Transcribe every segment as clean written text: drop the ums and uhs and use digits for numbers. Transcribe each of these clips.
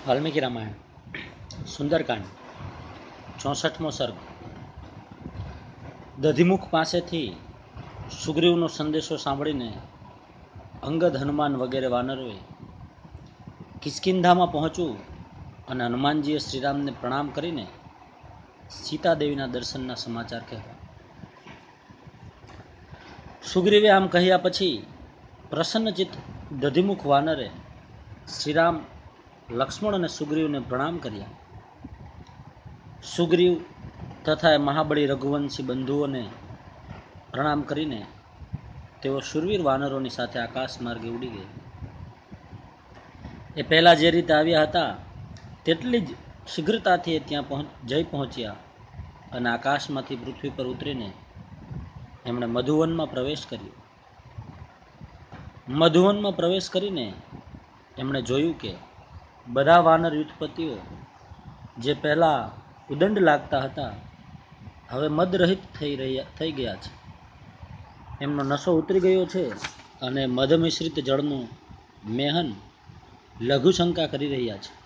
વાલ્મીકી રામાયણ સુંદરકાંડ 64મો સર્ગ। દધિમુખ પાસેથી સુગ્રીવનો સંદેશો સાંભળીને અંગદ, હનુમાન વગેરે વાનરોએ કિષ્કિંધામાં પહોંચવું અને હનુમાનજીએ શ્રીરામને પ્રણામ કરીને સીતાદેવીના દર્શનના સમાચાર કહેવા। સુગ્રીવે આમ કહ્યા પછી પ્રસન્નચિત્ત દધિમુખ વાનરે શ્રીરામ, લક્ષ્મણ અને સુગ્રીવને પ્રણામ કર્યા। સુગ્રીવ તથા મહાબળી રઘુવંશી બંધુઓને પ્રણામ કરીને તેઓ શૂરવીર વાનરોની સાથે આકાશ માર્ગે ઉડી ગયા। એ પહેલા જે રીતે આવ્યા હતા તેટલી જ શીઘ્રતાથી એ ત્યાં જઈ પહોંચ્યા અને આકાશમાંથી પૃથ્વી પર ઉતરીને એમણે મધુવનમાં પ્રવેશ કર્યો। મધુવનમાં પ્રવેશ કરીને એમણે જોયું કે બધા વાનર યુથપતિઓ જે પહેલા ઉદંડ લાગતા હતા હવે મદરહિત થઈ ગયા છે। એમનો નશો ઉતરી ગયો છે અને મધ મિશ્રિત જળનું મેહન લઘુશંકા કરી રહ્યા છે।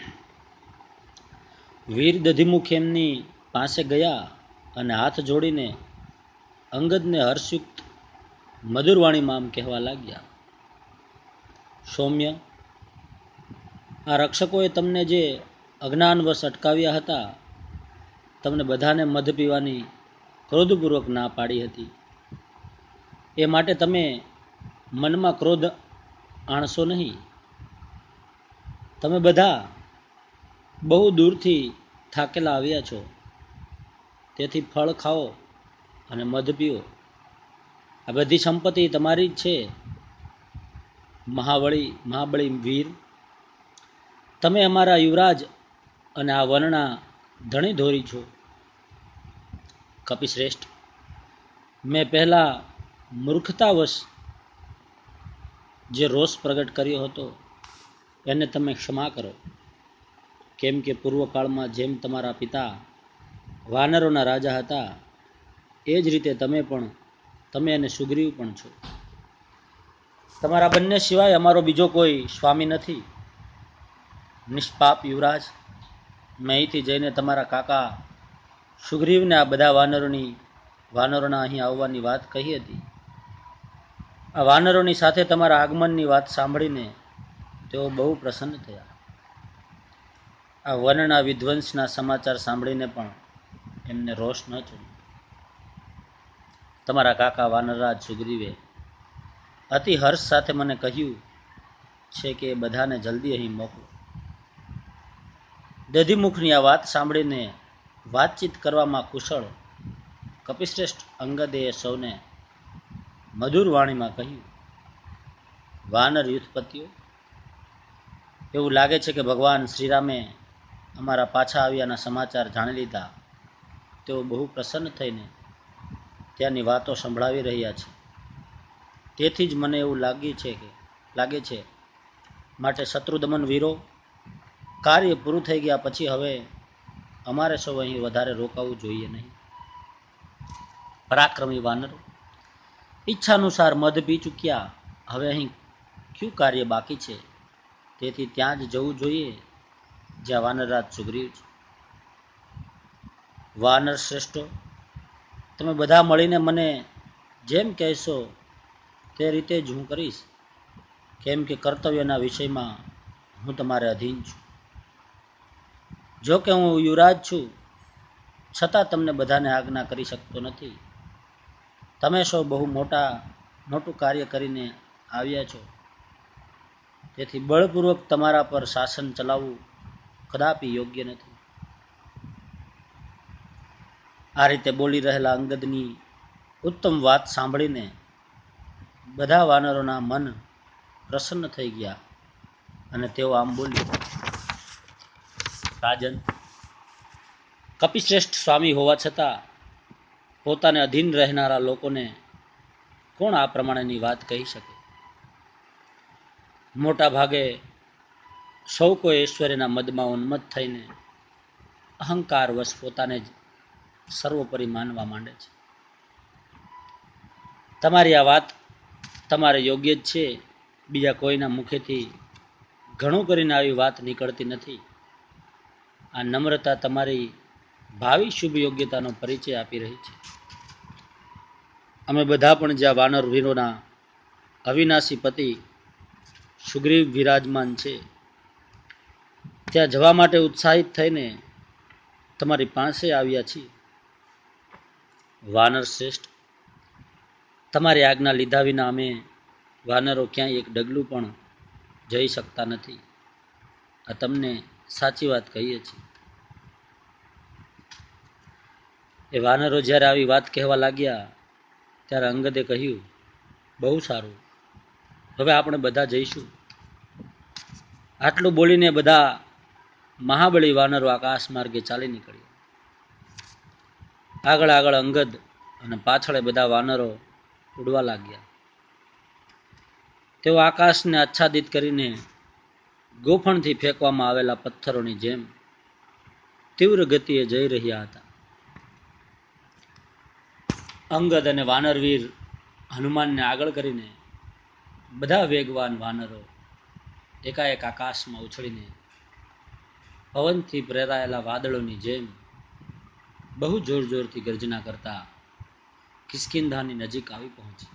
વીર દધિમુખ એમની પાસે ગયા અને હાથ જોડીને અંગદને હર્ષયુક્ત મધુરવાણીમાં આમ કહેવા લાગ્યા, સૌમ્ય, આ રક્ષકોએ તમને જે અજ્ઞાનવશ અટકાવ્યા હતા, તમને બધાને મધ પીવાની ક્રોધપૂર્વક ના પાડી હતી, એ માટે તમે મનમાં ક્રોધ આણશો નહીં। તમે બધા બહુ દૂરથી થાકેલા આવ્યા છો, તેથી ફળ ખાઓ અને મધ પીઓ। આ બધી સંપત્તિ તમારી જ છે। મહાબળી વીર, તમે અમારા યુવરાજ અને આ વનના ધણી ધોરી છો। કપિશ્રેષ્ઠ, મેં પહેલા મૂર્ખતાવશ જે રોષ પ્રગટ કર્યો હતો એને તમે ક્ષમા કરો, કેમ કે પૂર્વકાળમાં જેમ તમારા પિતા વાનરોના રાજા હતા એ જ રીતે તમે અને સુગ્રીવ પણ છો। તમારા બંને સિવાય અમારો બીજો કોઈ સ્વામી નથી। નિષ્પાપ યુવરાજ, મેં અહીંથી જઈને તમારા કાકા સુગ્રીવને આ બધા વાનરોના અહીં આવવાની વાત કહી હતી। આ વાનરોની સાથે તમારા આગમનની વાત સાંભળીને તેઓ બહુ પ્રસન્ન થયા। આ વનના વિધ્વંસના સમાચાર સાંભળીને પણ એમને રોષ ન ચડ્યો। તમારા કાકા વાનરરાજ સુગ્રીવે અતિ હર્ષ સાથે મને કહ્યું છે કે એ બધાને જલ્દી અહીં મોકલો। દધિમુખની આ વાત સાંભળીને વાતચીત કરવામાં કુશળ કપિશ્રેષ્ઠ અંગદે સૌને મધુર વાણીમાં કહ્યું, વાનર યુથપતિઓ, એવું લાગે છે કે ભગવાન શ્રીરામે અમારા પાછા આવ્યાના સમાચાર જાણી લીધા। તેઓ બહુ પ્રસન્ન થઈને ત્યાંની વાતો સંભળાવી રહ્યા છે। તેથી જ મને એવું લાગે છે માટે શત્રુદમન વીરો, કાર્ય પૂરું થઈ ગયા પછી હવે અમારે સૌ અહીં વધારે રોકાવું જોઈએ નહીં। પરાક્રમી વાનરો, ઈચ્છાનુસાર મધ પી ચૂક્યા, હવે અહીં કયું કાર્ય બાકી છે? તેથી ત્યાં જ જવું જોઈએ જ્યાં વાનરરાજ સુગ્રીવ છે। વાનર શ્રેષ્ઠો, તમે બધા મળીને મને જેમ કહેશો તે રીતે જ હું કરીશ, કેમ કે કર્તવ્યના વિષયમાં હું તમારે અધીન છું। જો કે હું યુવરાજ છું, છતાં તમને બધાને આજ્ઞા કરી શકતો નથી। તમે સૌ બહુ મોટું કાર્ય કરીને આવ્યા છો, તેથી બળપૂર્વક તમારા પર શાસન ચલાવવું કદાપી યોગ્ય નથી। આ રીતે બોલી રહેલા અંગદની ઉત્તમ વાત સાંભળીને બધા વાનરોના મન પ્રસન્ન થઈ ગયા અને તેઓ આમ બોલ્યા, રાજન, કપિશ્રેષ્ઠ સ્વામી હોવા છતાં પોતાને અધીન રહેનારા લોકોને કોણ આ પ્રમાણેની વાત કહી શકે? મોટા ભાગે સૌ કોઈ ઐશ્વર્યના મદમાં ઉન્મત્ત થઈને અહંકારવશ પોતાને જ સર્વોપરી માનવા માંડે છે। તમારી આ વાત તમારે યોગ્ય જ છે। બીજા કોઈના મુખેથી ઘણું કરીને આવી વાત નીકળતી નથી. આ નમ્રતા તમારી ભાવિ શુભ યોગ્યતાનો પરિચય આપી રહી છે. અમે બધા પણ જ્યાં વાનર વીરોના અવિનાશી પતિ સુગ્રીવ વિરાજમાન છે ત્યાં જવા માટે ઉત્સાહિત થઈને તમારી પાસે આવ્યા છીએ. વાનર શ્રેષ્ઠ, તમારી આજ્ઞા લીધા વિના અમે વાનરો ક્યાંય એક ડગલું પણ જઈ શકતા નથી. આ તમને સાચી વાત કહીએ છીએ. એ વાનરો જ્યારે આવી વાત કહેવા લાગ્યા ત્યારે અંગદે કહ્યું, બહુ સારું, હવે આપણે બધા જઈશું. આટલું બોલીને બધા મહાબળી વાનરો આકાશ માર્ગે ચાલી નીકળ્યા. આગળ આગળ અંગદ અને પાછળ બધા વાનરો ઉડવા લાગ્યા. તેઓ આકાશને આચ્છાદિત કરીને ગોફણથી ફેંકવામાં આવેલા પથ્થરોની જેમ તીવ્ર ગતિએ જઈ રહ્યા હતા. અંગદ અને વાનરવીર હનુમાનને આગળ કરીને બધા વેગવાન વાનરો એકાએક આકાશમાં ઉછળીને પવનથી પ્રેરાયેલા વાદળોની જેમ બહુ જોર જોરથી ગર્જના કરતા કિષ્કિંધાની નજીક આવી પહોંચી.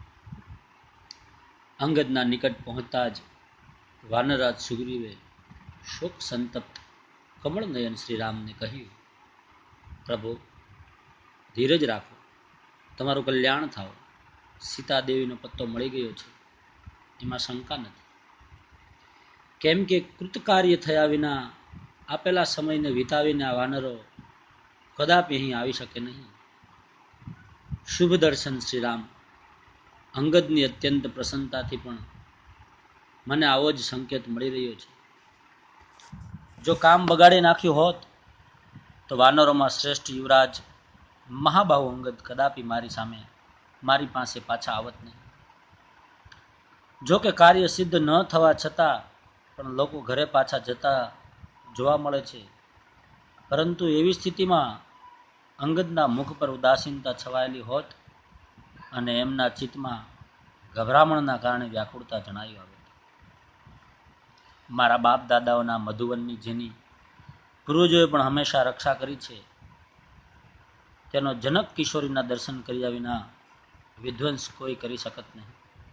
અંગદના નિકટ પહોંચતા જ વાનરરાજ સુગ્રીવે શોક સંતપ્ત કમળ નયન શ્રીરામને કહ્યું, પ્રભુ, ધીરજ રાખો, તમારું કલ્યાણ થાવ. સીતાદેવીનો પત્તો મળી ગયો છે, એમાં શંકા નથી. કેમ કે કૃતકાર્ય થયા વિના આપેલા સમયને વિતાવીને આ વાનરો કદાપી અહીં આવી શકે નહીં. શુભ દર્શન શ્રીરામ. અંગદની અત્યંત પ્રસન્નતાથી પણ મને આવો જ સંકેત મળી રહ્યો છે. જો કામ બગાડી નાખ્યું હોત તો વાનરોમાં શ્રેષ્ઠ યુવરાજ મહાબાહુ અંગદ કદાપી મારી પાસે પાછા આવત નહીં. જો કે કાર્ય સિદ્ધ ન થવા છતાં પણ લોકો ઘરે પાછા જતા જોવા મળે છે. પરંતુ એવી સ્થિતિમાં અંગદના મુખ પર ઉદાસીનતા છવાયેલી હોત અને એમના ચિત્તમાં ગભરામણના કારણે વ્યાકુળતા જણાવી આવે. મારા બાપ દાદાઓના મધુવનની જેની પૂર્વજોએ પણ હંમેશા રક્ષા કરી છે, તેનો જનક કિશોરીના દર્શન કર્યા વિના વિધ્વંસ કોઈ કરી શકત નહીં.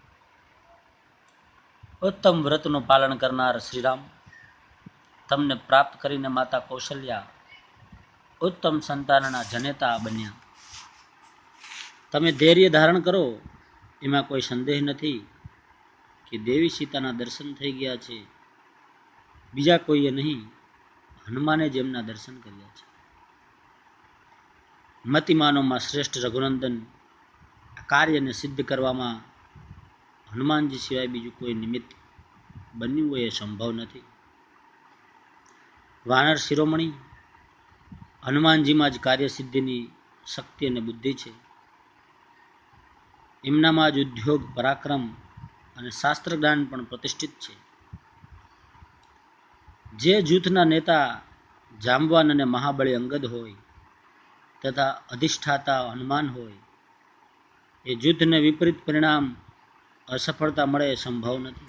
ઉત્તમ વ્રતનું પાલન કરનાર શ્રીરામ, તમને પ્રાપ્ત કરીને માતા કૌશલ્યા ઉત્તમ સંતાનના જનેતા બન્યા. તમે ધૈર્ય ધારણ કરો, એમાં કોઈ સંદેહ નથી કે દેવી સીતાના દર્શન થઈ ગયા છે. બીજા કોઈએ નહીં, હનુમાને જ એમના દર્શન કર્યા છે. મતિમાનોમાં શ્રેષ્ઠ રઘુનંદન કાર્યને સિદ્ધ કરવામાં હનુમાનજી સિવાય બીજું કોઈ નિમિત્ત બન્યું હોય એ સંભવ નથી. વાનર શિરોમણી, હનુમાનજીમાં જ કાર્યસિદ્ધિની શક્તિ અને બુદ્ધિ છે. એમનામાં જ ઉદ્યોગ, પરાક્રમ અને શાસ્ત્ર જ્ઞાન પણ પ્રતિષ્ઠિત છે. જે જૂથના નેતા જાંબવાન અને મહાબળી અંગદ હોય તથા અધિષ્ઠાતા હનુમાન હોય, એ યુદ્ધને વિપરીત પરિણામ અસફળતા મળે એ સંભવ નથી.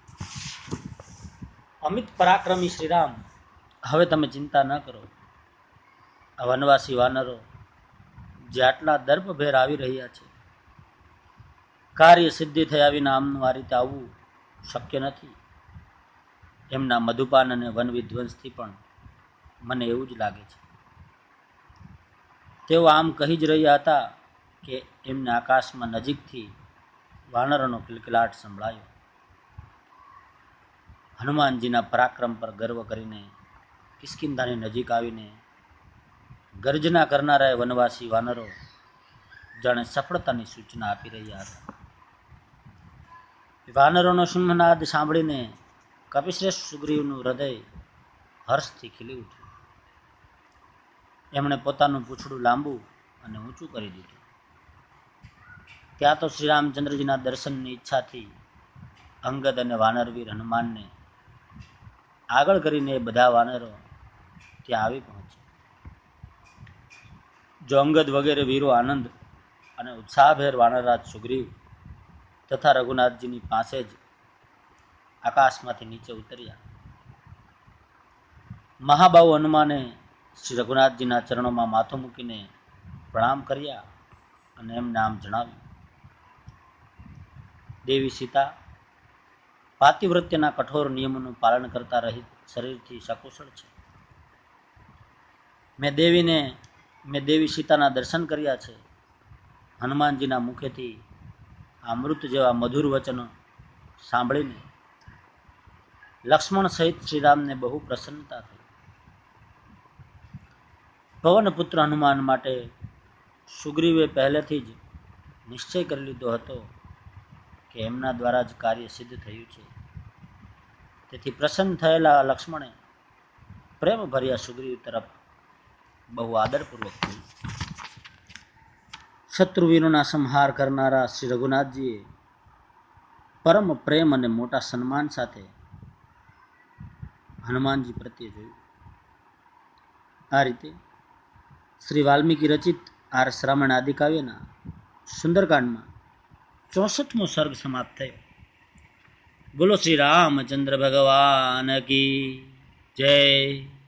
અમિત પરાક્રમી શ્રીરામ, હવે તમે ચિંતા ન કરો. આ વનવાસી વાનરો જે આટલા દર્પભેર આવી રહ્યા છે, કાર્ય સિદ્ધિ થયા વિના આમનું આ રીતે આવવું શક્ય નથી. એમના મધુપાન અને વન વિધ્વંસથી પણ મને એવું જ લાગે છે. તેઓ આમ કહી જ રહ્યા હતા કે એમને આકાશમાં નજીકથી વાનરોનો કિલકિલાટ સંભળાયો. હનુમાનજીના પરાક્રમ પર ગર્વ કરીને કિષ્કિંધાની નજીક આવીને ગર્જના કરનારા વનવાસી વાનરો જાણે સફળતાની સૂચના આપી રહ્યા હતા. વાનરોનો સિંહનાદ સાંભળીને કપિશ્રેષ્ઠ સુગ્રીવનું હૃદય હર્ષથી ખીલી ઉઠ્યું. એમણે પોતાનું પૂંછડું લાંબુ અને ઊંચું કરી દીધું. ત્યાં તો શ્રી રામચંદ્રજીના દર્શનની ઈચ્છાથી અંગદ અને વાનરવીર હનુમાનને આગળ કરીને એ બધા વાનરો ત્યાં આવી પહોંચ્યા. જો અંગદ વગેરે વીરો આનંદ અને ઉત્સાહભેર વાનરરાજ સુગ્રીવ તથા રઘુનાથજીની પાસે જ આકાશમાંથી નીચે ઉતર્યા. મહાબાહુ હનુમાને શ્રી રઘુનાથજીના ચરણોમાં માથું મૂકીને પ્રણામ કર્યા અને એમ નામ જણાવ્યું. દેવી સીતા પાતિવ્રત્યના કઠોર નિયમોનું પાલન કરતા રહિત શરીરથી સકુશળ છે. મેં દેવી સીતાના દર્શન કર્યા છે. હનુમાનજીના મુખેથી અમૃત જેવા મધુર વચનો સાંભળીને લક્ષ્મણ સહિત શ્રીરામને બહુ પ્રસન્નતા થઈ. પવનપુત્ર હનુમાન માટે સુગ્રીવે પહેલેથી જ નિશ્ચય કરી લીધો હતો કે એમના દ્વારા જ કાર્ય સિદ્ધ થયું છે. તેથી પ્રસન્ન થયેલા લક્ષ્મણે પ્રેમ ભર્યા સુગ્રીવ તરફ બહુ આદરપૂર્વક કહ્યું. શત્રુવીરોના સંહાર કરનારા શ્રી રઘુનાથજીએ પરમ પ્રેમ અને મોટા સન્માન સાથે હનુમાનજી પ્રત્યે જોયું. આ રીતે શ્રી વાલ્મીકી રચિત આર શ્રાવણ આદિ કાવ્યના સુંદરકાંડમાં 64મો સર્ગ સમાપ્ત થયો. બોલો શ્રી રામચંદ્ર ભગવાન કી જય.